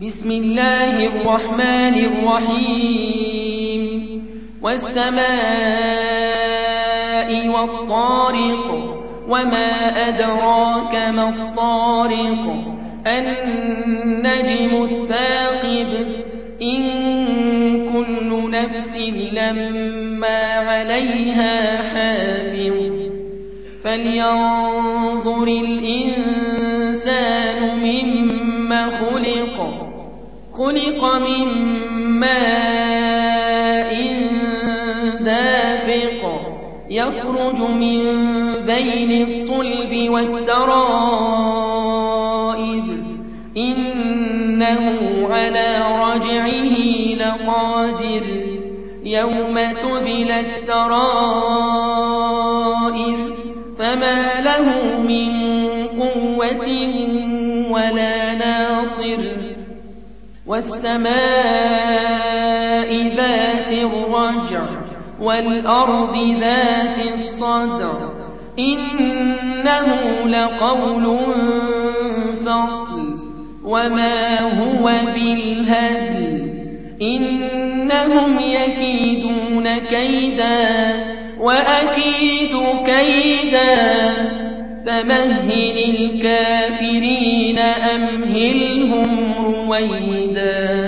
بسم الله الرحمن الرحيم والسماء والطارق وما أدراك ما الطارق النجم الثاقب إن كل نفس لما عليها حافظ فلينظر الإنسان مما خلق من ماء دافق يخرج من بين الصلب والترائب إنه على رجعه لقادر يوم تبلى السرائر فما له من قوة ولا ناصر والسماء ذات الرجع والأرض ذات الصدع إنه لقول فصل وما هو بالهزل إنهم يكيدون كيدا وأكيد كيدا فمهل الكافرين أمهلهم رويدا